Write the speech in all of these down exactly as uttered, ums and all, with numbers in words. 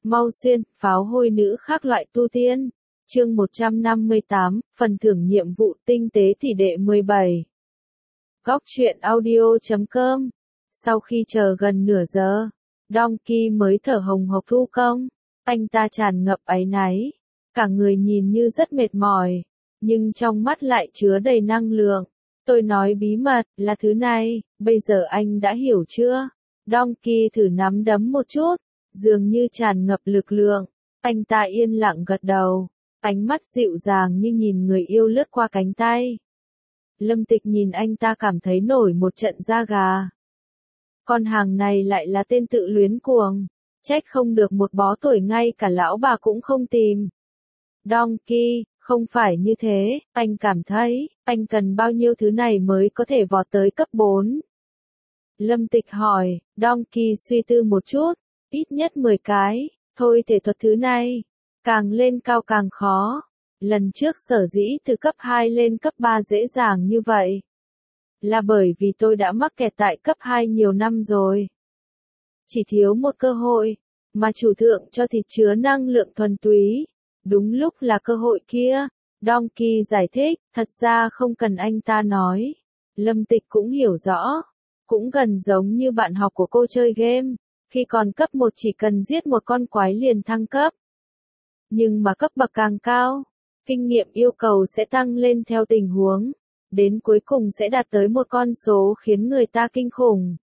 Mau xuyên, pháo hôi nữ khác loại tu tiên. Chương một trăm năm mươi tám, phần thưởng nhiệm vụ tinh tế tỷ đệ mười bảy. Góc truyện audio chấm com. Sau khi chờ gần nửa giờ, Donkey mới thở hồng hộc thu công. Anh ta tràn ngập áy náy, cả người nhìn như rất mệt mỏi, nhưng trong mắt lại chứa đầy năng lượng. Tôi nói bí mật là thứ này, bây giờ anh đã hiểu chưa? Donkey thử nắm đấm một chút, dường như tràn ngập lực lượng. Anh ta yên lặng gật đầu, ánh mắt dịu dàng như nhìn người yêu lướt qua cánh tay. Lâm Tịch nhìn anh ta cảm thấy nổi một trận da gà. Con hàng này lại là tên tự luyến cuồng, trách không được một bó tuổi ngay cả lão bà cũng không tìm. Donkey, không phải như thế, anh cảm thấy, anh cần bao nhiêu thứ này mới có thể vọt tới cấp bốn? Lâm Tịch hỏi, Donkey suy tư một chút, ít nhất mười cái, thôi thể thuật thứ này, càng lên cao càng khó. Lần trước sở dĩ từ cấp hai lên cấp ba dễ dàng như vậy, là bởi vì tôi đã mắc kẹt tại cấp hai nhiều năm rồi. Chỉ thiếu một cơ hội, mà chủ thượng cho thịt chứa năng lượng thuần túy. Đúng lúc là cơ hội kia, Donkey giải thích, thật ra không cần anh ta nói. Lâm Tịch cũng hiểu rõ, cũng gần giống như bạn học của cô chơi game, khi còn cấp một chỉ cần giết một con quái liền thăng cấp. Nhưng mà cấp bậc càng cao, kinh nghiệm yêu cầu sẽ tăng lên theo tình huống, đến cuối cùng sẽ đạt tới một con số khiến người ta kinh khủng.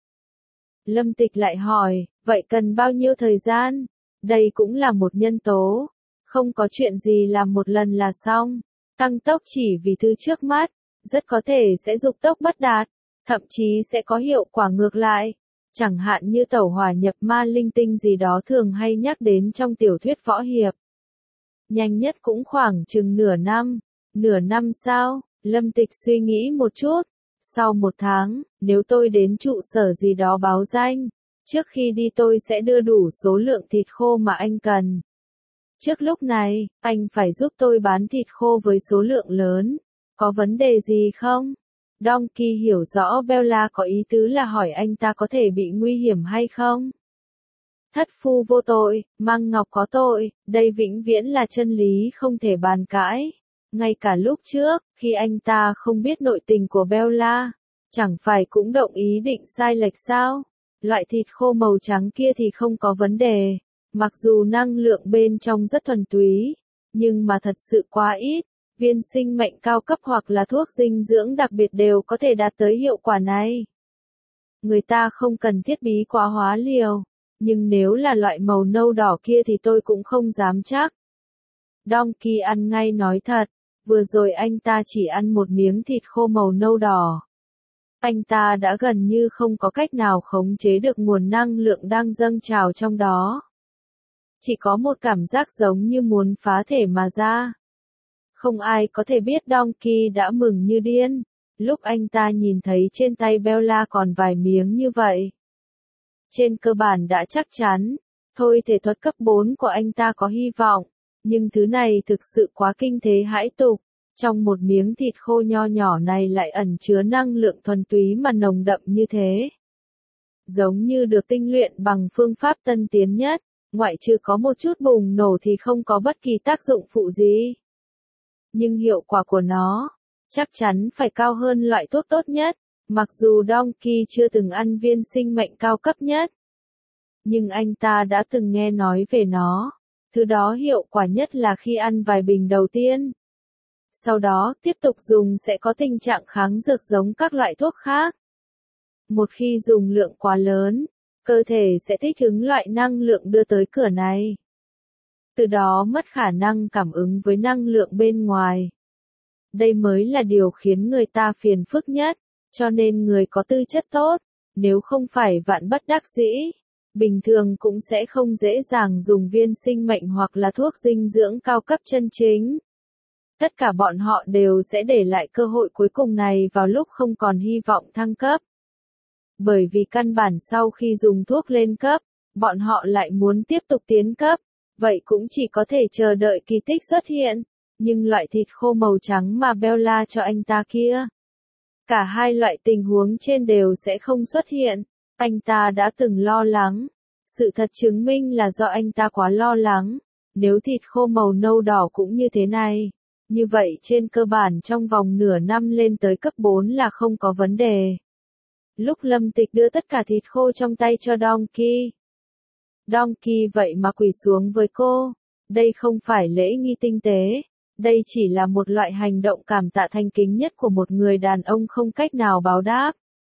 Lâm Tịch lại hỏi, vậy cần bao nhiêu thời gian? Đây cũng là một nhân tố, không có chuyện gì làm một lần là xong. Tăng tốc chỉ vì thứ trước mắt, rất có thể sẽ dục tốc bất đạt, thậm chí sẽ có hiệu quả ngược lại. Chẳng hạn như tẩu hỏa nhập ma linh tinh gì đó thường hay nhắc đến trong tiểu thuyết võ hiệp. Nhanh nhất cũng khoảng chừng nửa năm. Nửa năm sao? Lâm Tịch suy nghĩ một chút. Sau một tháng, nếu tôi đến trụ sở gì đó báo danh, trước khi đi tôi sẽ đưa đủ số lượng thịt khô mà anh cần. Trước lúc này, anh phải giúp tôi bán thịt khô với số lượng lớn. Có vấn đề gì không? Donkey hiểu rõ Bella có ý tứ là hỏi anh ta có thể bị nguy hiểm hay không. Thất phu vô tội, mang ngọc có tội, đây vĩnh viễn là chân lý không thể bàn cãi. Ngay cả lúc trước, khi anh ta không biết nội tình của Bella, chẳng phải cũng động ý định sai lệch sao? Loại thịt khô màu trắng kia thì không có vấn đề, mặc dù năng lượng bên trong rất thuần túy, nhưng mà thật sự quá ít. Viên sinh mệnh cao cấp hoặc là thuốc dinh dưỡng đặc biệt đều có thể đạt tới hiệu quả này. Người ta không cần thiết bí quá hóa liều, nhưng nếu là loại màu nâu đỏ kia thì tôi cũng không dám chắc. Donkey ăn ngay nói thật, vừa rồi anh ta chỉ ăn một miếng thịt khô màu nâu đỏ. Anh ta đã gần như không có cách nào khống chế được nguồn năng lượng đang dâng trào trong đó. Chỉ có một cảm giác giống như muốn phá thể mà ra. Không ai có thể biết Donkey đã mừng như điên, lúc anh ta nhìn thấy trên tay Bella còn vài miếng như vậy. Trên cơ bản đã chắc chắn, thôi thể thuật cấp bốn của anh ta có hy vọng, nhưng thứ này thực sự quá kinh thế hãi tục. Trong một miếng thịt khô nho nhỏ này lại ẩn chứa năng lượng thuần túy mà nồng đậm như thế. Giống như được tinh luyện bằng phương pháp tân tiến nhất, ngoại trừ có một chút bùng nổ thì không có bất kỳ tác dụng phụ gì. Nhưng hiệu quả của nó, chắc chắn phải cao hơn loại thuốc tốt nhất, mặc dù Donkey chưa từng ăn viên sinh mệnh cao cấp nhất. Nhưng anh ta đã từng nghe nói về nó, thứ đó hiệu quả nhất là khi ăn vài bình đầu tiên. Sau đó, tiếp tục dùng sẽ có tình trạng kháng dược giống các loại thuốc khác. Một khi dùng lượng quá lớn, cơ thể sẽ thích ứng loại năng lượng đưa tới cửa này. Từ đó mất khả năng cảm ứng với năng lượng bên ngoài. Đây mới là điều khiến người ta phiền phức nhất, cho nên người có tư chất tốt, nếu không phải vạn bất đắc dĩ, bình thường cũng sẽ không dễ dàng dùng viên sinh mệnh hoặc là thuốc dinh dưỡng cao cấp chân chính. Tất cả bọn họ đều sẽ để lại cơ hội cuối cùng này vào lúc không còn hy vọng thăng cấp. Bởi vì căn bản sau khi dùng thuốc lên cấp, bọn họ lại muốn tiếp tục tiến cấp. Vậy cũng chỉ có thể chờ đợi kỳ tích xuất hiện, nhưng loại thịt khô màu trắng mà Bella cho anh ta kia, cả hai loại tình huống trên đều sẽ không xuất hiện. Anh ta đã từng lo lắng, Sự thật chứng minh là do anh ta quá lo lắng. Nếu thịt khô màu nâu đỏ cũng như thế này, như vậy trên cơ bản trong vòng nửa năm lên tới cấp bốn là không có vấn đề. Lúc Lâm Tịch đưa tất cả thịt khô trong tay cho Donkey. Donkey vậy mà quỳ xuống với cô. Đây không phải lễ nghi tinh tế. Đây chỉ là một loại hành động cảm tạ thành kính nhất của một người đàn ông không cách nào báo đáp.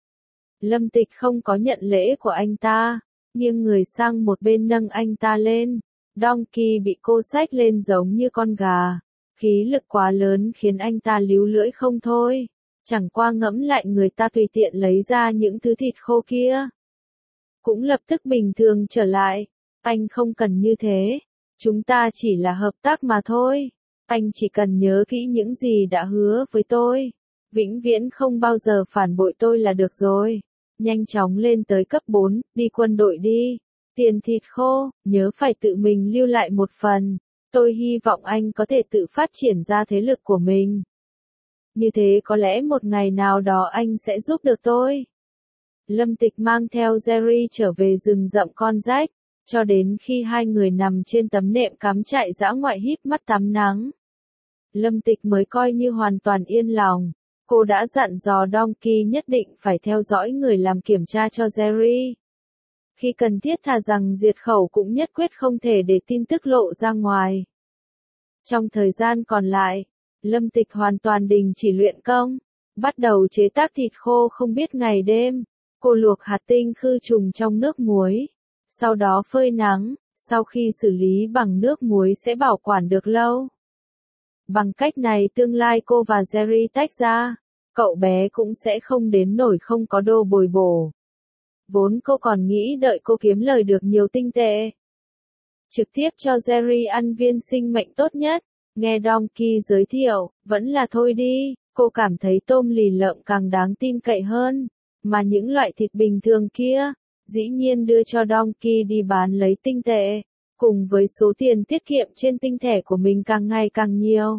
Lâm Tịch không có nhận lễ của anh ta, nghiêng người sang một bên nâng anh ta lên. Donkey bị cô xách lên giống như con gà. Khí lực quá lớn khiến anh ta líu lưỡi không thôi. Chẳng qua ngẫm lại người ta tùy tiện lấy ra những thứ thịt khô kia. Cũng lập tức bình thường trở lại. Anh không cần như thế. Chúng ta chỉ là hợp tác mà thôi. Anh chỉ cần nhớ kỹ những gì đã hứa với tôi. Vĩnh viễn không bao giờ phản bội tôi là được rồi. Nhanh chóng lên tới cấp bốn, đi quân đội đi. Tiền thịt khô, nhớ phải tự mình lưu lại một phần. Tôi hy vọng anh có thể tự phát triển ra thế lực của mình. Như thế có lẽ một ngày nào đó anh sẽ giúp được tôi. Lâm Tịch mang theo Jerry trở về rừng rậm con rách, cho đến khi hai người nằm trên tấm nệm cắm trại dã ngoại híp mắt tắm nắng. Lâm Tịch mới coi như hoàn toàn yên lòng. Cô đã dặn dò Donkey nhất định phải theo dõi người làm kiểm tra cho Jerry. Khi cần thiết thà rằng diệt khẩu cũng nhất quyết không thể để tin tức lộ ra ngoài. Trong thời gian còn lại, Lâm Tịch hoàn toàn đình chỉ luyện công, bắt đầu chế tác thịt khô không biết ngày đêm. Cô luộc hạt tinh khư trùng trong nước muối, sau đó phơi nắng, sau khi xử lý bằng nước muối sẽ bảo quản được lâu. Bằng cách này tương lai cô và Jerry tách ra, cậu bé cũng sẽ không đến nổi không có đô bồi bổ. Vốn cô còn nghĩ đợi cô kiếm lời được nhiều tinh tệ, trực tiếp cho Jerry ăn viên sinh mệnh tốt nhất. Nghe Donkey giới thiệu, vẫn là thôi đi, cô cảm thấy tôm lì lợm càng đáng tin cậy hơn. Mà những loại thịt bình thường kia, dĩ nhiên đưa cho Donkey đi bán lấy tinh tệ, cùng với số tiền tiết kiệm trên tinh thẻ của mình càng ngày càng nhiều.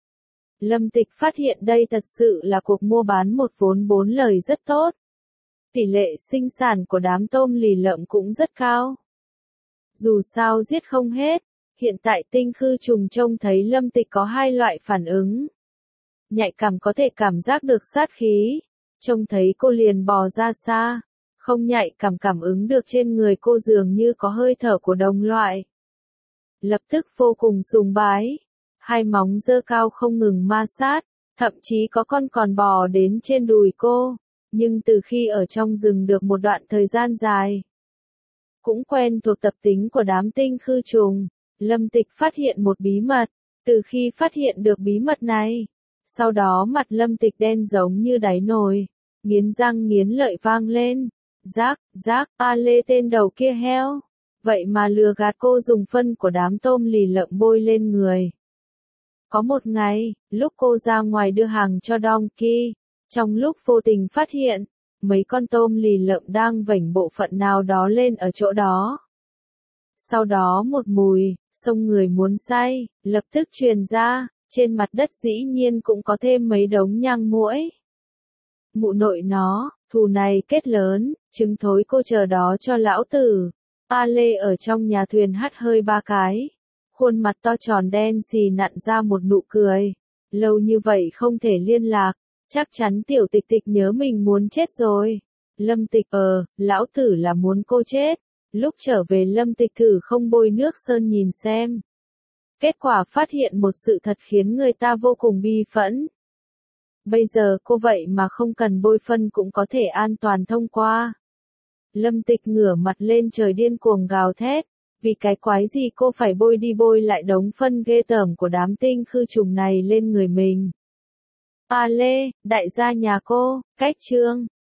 Lâm Tịch phát hiện đây thật sự là cuộc mua bán một vốn bốn lời rất tốt. Tỷ lệ sinh sản của đám tôm lì lợm cũng rất cao. Dù sao giết không hết, hiện tại tinh khư trùng trông thấy Lâm Tịch có hai loại phản ứng. Nhạy cảm có thể cảm giác được sát khí, trông thấy cô liền bò ra xa. Không nhạy cảm cảm ứng được trên người cô dường như có hơi thở của đồng loại. Lập tức vô cùng sùng bái. Hai móng giơ cao không ngừng ma sát, thậm chí có con còn bò đến trên đùi cô. Nhưng từ khi ở trong rừng được một đoạn thời gian dài, cũng quen thuộc tập tính của đám tinh khư trùng, Lâm Tịch phát hiện một bí mật. Từ khi phát hiện được bí mật này, sau đó mặt Lâm Tịch đen giống như đáy nồi, nghiến răng nghiến lợi vang lên. Rác, rác, a lê tên đầu kia heo. Vậy mà lừa gạt cô dùng phân của đám tôm lì lợm bôi lên người. Có một ngày, lúc cô ra ngoài đưa hàng cho Donkey, trong lúc vô tình phát hiện, mấy con tôm lì lợm đang vểnh bộ phận nào đó lên ở chỗ đó. Sau đó một mùi, xông người muốn say, lập tức truyền ra, trên mặt đất dĩ nhiên cũng có thêm mấy đống nhang muỗi. Mụ nội nó, thù này kết lớn, trứng thối cô chờ đó cho lão tử. A Lê ở trong nhà thuyền hắt hơi ba cái. Khuôn mặt to tròn đen xì nặn ra một nụ cười. Lâu như vậy không thể liên lạc, chắc chắn tiểu tịch tịch nhớ mình muốn chết rồi. Lâm Tịch ờ, lão tử là muốn cô chết. Lúc trở về Lâm Tịch thử không bôi nước sơn nhìn xem. Kết quả phát hiện một sự thật khiến người ta vô cùng bi phẫn. Bây giờ cô vậy mà không cần bôi phân cũng có thể an toàn thông qua. Lâm Tịch ngửa mặt lên trời điên cuồng gào thét. Vì cái quái gì cô phải bôi đi bôi lại đống phân ghê tởm của đám tinh khư trùng này lên người mình. A Lê, đại gia nhà cô, cách chương.